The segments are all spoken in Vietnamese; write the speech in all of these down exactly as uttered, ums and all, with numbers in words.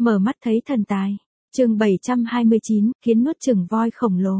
Mở mắt thấy thần tài. Chương bảy trăm hai mươi chín, kiến nuốt chửng voi khổng lồ.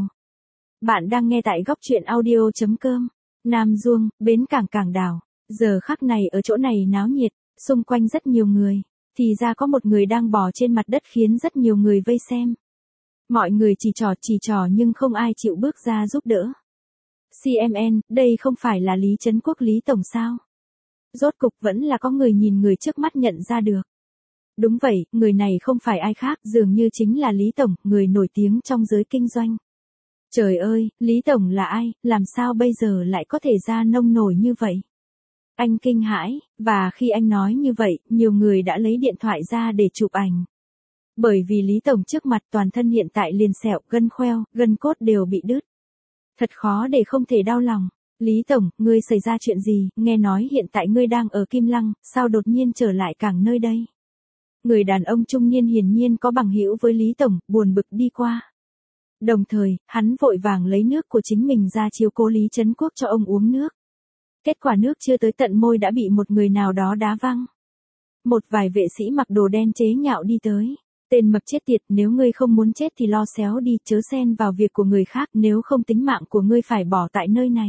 Bạn đang nghe tại góc truyện audio chấm com. Nam Duông, bến cảng Cảng Đảo. Giờ khắc này ở chỗ này náo nhiệt, xung quanh rất nhiều người. Thì ra có một người đang bò trên mặt đất khiến rất nhiều người vây xem. Mọi người chỉ trò chỉ trò nhưng không ai chịu bước ra giúp đỡ. xê em en, đây không phải là Lý Trấn Quốc Lý Tổng sao? Rốt cục vẫn là có người nhìn người trước mắt nhận ra được. Đúng vậy, người này không phải ai khác, dường như chính là Lý Tổng, người nổi tiếng trong giới kinh doanh. Trời ơi, Lý Tổng là ai, làm sao bây giờ lại có thể ra nông nổi như vậy? Anh kinh hãi, và khi anh nói như vậy, nhiều người đã lấy điện thoại ra để chụp ảnh. Bởi vì Lý Tổng trước mặt toàn thân hiện tại liền sẹo, gân khoeo, gân cốt đều bị đứt. Thật khó để không thể đau lòng. Lý Tổng, ngươi xảy ra chuyện gì, nghe nói hiện tại ngươi đang ở Kim Lăng, sao đột nhiên trở lại cảng nơi đây? Người đàn ông trung niên hiển nhiên có bằng hữu với Lý Tổng, buồn bực đi qua. Đồng thời, hắn vội vàng lấy nước của chính mình ra chiếu cố Lý Trấn Quốc cho ông uống nước. Kết quả nước chưa tới tận môi đã bị một người nào đó đá văng. Một vài vệ sĩ mặc đồ đen chế nhạo đi tới. Tên mập chết tiệt, nếu ngươi không muốn chết thì lo xéo đi, chớ xen vào việc của người khác, nếu không tính mạng của ngươi phải bỏ tại nơi này.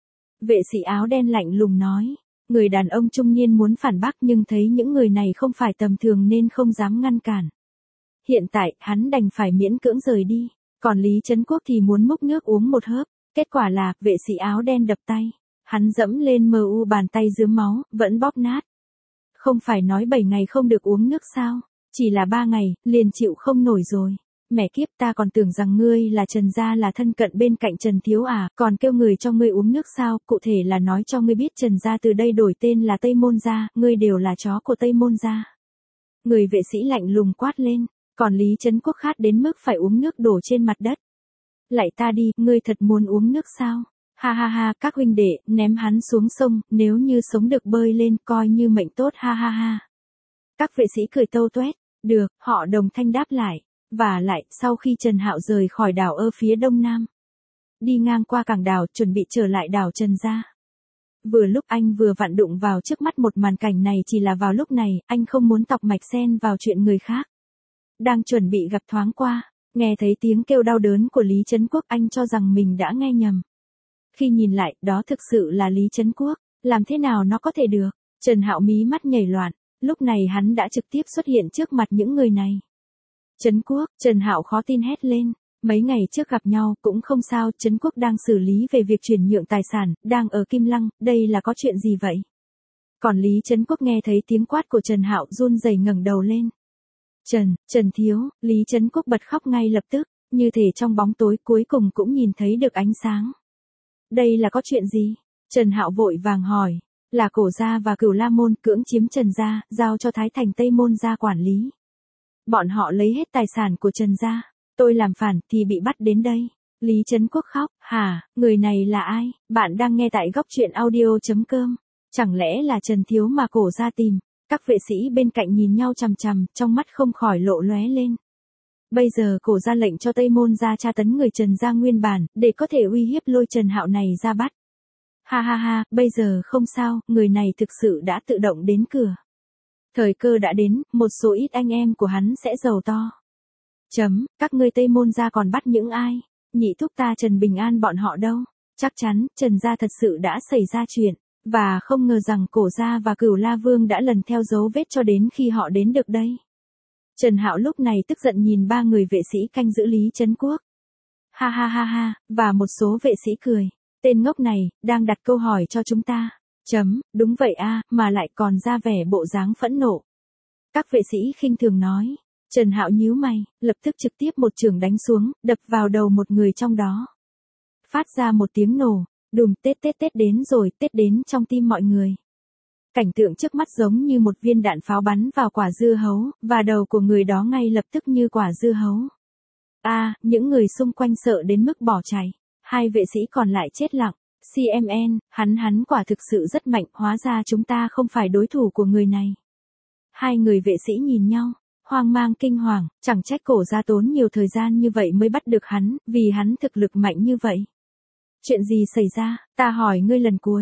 Vệ sĩ áo đen lạnh lùng nói. Người đàn ông trung niên muốn phản bác nhưng thấy những người này không phải tầm thường nên không dám ngăn cản. Hiện tại, hắn đành phải miễn cưỡng rời đi. Còn Lý Trấn Quốc thì muốn múc nước uống một hớp. Kết quả là, vệ sĩ áo đen đập tay. Hắn dẫm lên mờ u bàn tay dướm máu, vẫn bóp nát. Không phải nói bảy ngày không được uống nước sao? Chỉ là ba ngày, liền chịu không nổi rồi. Mẹ kiếp, ta còn tưởng rằng ngươi là Trần gia là thân cận bên cạnh Trần Thiếu à, còn kêu người cho ngươi uống nước sao, cụ thể là nói cho ngươi biết Trần gia từ đây đổi tên là Tây Môn gia, ngươi đều là chó của Tây Môn gia. Người vệ sĩ lạnh lùng quát lên, còn Lý Trấn Quốc khát đến mức phải uống nước đổ trên mặt đất. Lạy ta đi, ngươi thật muốn uống nước sao? Ha ha ha, các huynh đệ, ném hắn xuống sông, nếu như sống được bơi lên coi như mệnh tốt, ha ha ha. Các vệ sĩ cười tâu tuét, được, họ đồng thanh đáp lại. Và lại, sau khi Trần Hạo rời khỏi đảo ở phía đông nam, đi ngang qua cảng đảo chuẩn bị trở lại đảo Trần gia. Vừa lúc anh vừa vặn đụng vào trước mắt một màn cảnh này, chỉ là vào lúc này, anh không muốn tọc mạch xen vào chuyện người khác. Đang chuẩn bị gặp thoáng qua, nghe thấy tiếng kêu đau đớn của Lý Trấn Quốc, anh cho rằng mình đã nghe nhầm. Khi nhìn lại, đó thực sự là Lý Trấn Quốc, làm thế nào nó có thể được? Trần Hạo mí mắt nhảy loạn, lúc này hắn đã trực tiếp xuất hiện trước mặt những người này. Trấn Quốc, Trần Hạo khó tin hét lên, mấy ngày trước gặp nhau, cũng không sao, Trấn Quốc đang xử lý về việc chuyển nhượng tài sản, đang ở Kim Lăng, đây là có chuyện gì vậy? Còn Lý Trấn Quốc nghe thấy tiếng quát của Trần Hạo run rẩy ngẩng đầu lên. Trần, Trần Thiếu, Lý Trấn Quốc bật khóc ngay lập tức, như thể trong bóng tối cuối cùng cũng nhìn thấy được ánh sáng. Đây là có chuyện gì? Trần Hạo vội vàng hỏi, là Cổ gia và Cửu La môn cưỡng chiếm Trần gia, giao cho Thái Thành Tây môn gia quản lý. Bọn họ lấy hết tài sản của Trần gia, tôi làm phản thì bị bắt đến đây. Lý Trấn Quốc khóc, hả, người này là ai? Bạn đang nghe tại góc truyện audio chấm com. Chẳng lẽ là Trần Thiếu mà Cổ gia tìm? Các vệ sĩ bên cạnh nhìn nhau chằm chằm, trong mắt không khỏi lộ lóe lên. Bây giờ Cổ ra lệnh cho Tây môn gia tra tấn người Trần gia nguyên bản, để có thể uy hiếp lôi Trần Hạo này ra bắt. Ha ha ha, bây giờ không sao, người này thực sự đã tự động đến cửa. Thời cơ đã đến, một số ít anh em của hắn sẽ giàu to. Chấm, các ngươi Tây môn gia còn bắt những ai? Nhị thúc ta Trần Bình An bọn họ đâu? Chắc chắn, Trần gia thật sự đã xảy ra chuyện, và không ngờ rằng Cổ gia và Cửu La Vương đã lần theo dấu vết cho đến khi họ đến được đây. Trần Hạo lúc này tức giận nhìn ba người vệ sĩ canh giữ Lý Trấn Quốc. Ha ha ha ha, và một số vệ sĩ cười. Tên ngốc này, đang đặt câu hỏi cho chúng ta. Chấm, đúng vậy a, mà lại còn ra vẻ bộ dáng phẫn nộ. Các vệ sĩ khinh thường nói. Trần Hạo nhíu mày, lập tức trực tiếp một chưởng đánh xuống, đập vào đầu một người trong đó. Phát ra một tiếng nổ, đùm, Tết Tết Tết đến rồi, Tết đến trong tim mọi người. Cảnh tượng trước mắt giống như một viên đạn pháo bắn vào quả dưa hấu, và đầu của người đó ngay lập tức như quả dưa hấu. A, à, những người xung quanh sợ đến mức bỏ chạy. Hai vệ sĩ còn lại chết lặng. xê em en, hắn hắn quả thực sự rất mạnh, hóa ra chúng ta không phải đối thủ của người này. Hai người vệ sĩ nhìn nhau, hoang mang kinh hoàng, chẳng trách Cổ gia tốn nhiều thời gian như vậy mới bắt được hắn, vì hắn thực lực mạnh như vậy. Chuyện gì xảy ra, ta hỏi ngươi lần cuối.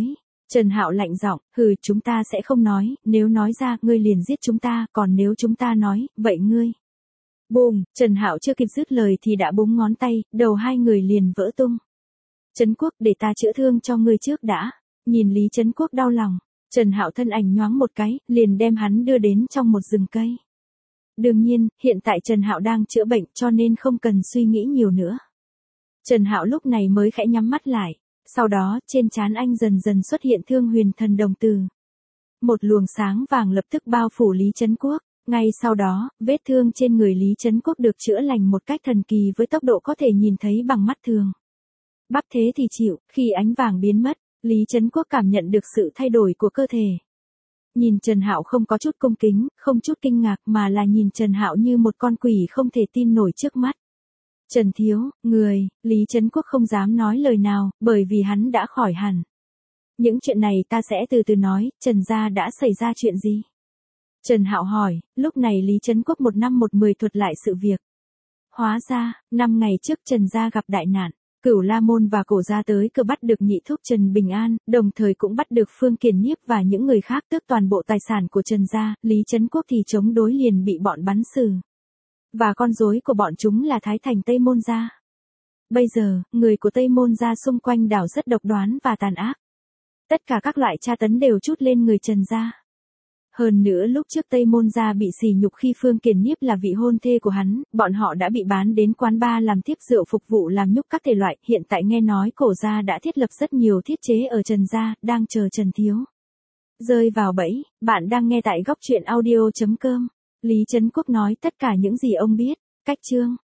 Trần Hạo lạnh giọng, hừ, chúng ta sẽ không nói, nếu nói ra, ngươi liền giết chúng ta, còn nếu chúng ta nói, vậy ngươi. Bùm, Trần Hạo chưa kịp dứt lời thì đã búng ngón tay, đầu hai người liền vỡ tung. Trấn Quốc, để ta chữa thương cho ngươi trước đã. Nhìn Lý Trấn Quốc đau lòng, Trần Hạo thân ảnh nhoáng một cái, liền đem hắn đưa đến trong một rừng cây. Đương nhiên, hiện tại Trần Hạo đang chữa bệnh cho nên không cần suy nghĩ nhiều nữa. Trần Hạo lúc này mới khẽ nhắm mắt lại, sau đó trên trán anh dần dần xuất hiện Thương Huyền Thần Đồng Từ. Một luồng sáng vàng lập tức bao phủ Lý Trấn Quốc, ngay sau đó, vết thương trên người Lý Trấn Quốc được chữa lành một cách thần kỳ với tốc độ có thể nhìn thấy bằng mắt thường. Bắp thế thì chịu, khi ánh vàng biến mất, Lý Trấn Quốc cảm nhận được sự thay đổi của cơ thể. Nhìn Trần Hạo không có chút cung kính, không chút kinh ngạc mà là nhìn Trần Hạo như một con quỷ không thể tin nổi trước mắt. Trần thiếu, người, Lý Trấn Quốc không dám nói lời nào, bởi vì hắn đã khỏi hẳn. Những chuyện này ta sẽ từ từ nói, Trần gia đã xảy ra chuyện gì? Trần Hạo hỏi, lúc này Lý Trấn Quốc một năm một mười thuật lại sự việc. Hóa ra, năm ngày trước Trần gia gặp đại nạn. Cửu La Môn và Cổ gia tới cửa bắt được nhị thúc Trần Bình An, đồng thời cũng bắt được Phương Kiền Nhiếp và những người khác tước toàn bộ tài sản của Trần gia, Lý Trấn Quốc thì chống đối liền bị bọn bắn xử. Và con rối của bọn chúng là Thái Thành Tây Môn gia. Bây giờ, người của Tây Môn gia xung quanh đảo rất độc đoán và tàn ác. Tất cả các loại tra tấn đều trút lên người Trần gia. Hơn nữa lúc trước Tây Môn gia bị sỉ nhục khi Phương Kiền Nhiếp là vị hôn thê của hắn, bọn họ đã bị bán đến quán bar làm tiếp rượu phục vụ làm nhúc các thể loại, hiện tại nghe nói Cổ gia đã thiết lập rất nhiều thiết chế ở Trần gia, đang chờ Trần thiếu rơi vào bẫy. Bạn đang nghe tại góc truyện audio chấm com. Lý Trấn Quốc nói tất cả những gì ông biết. Cách chương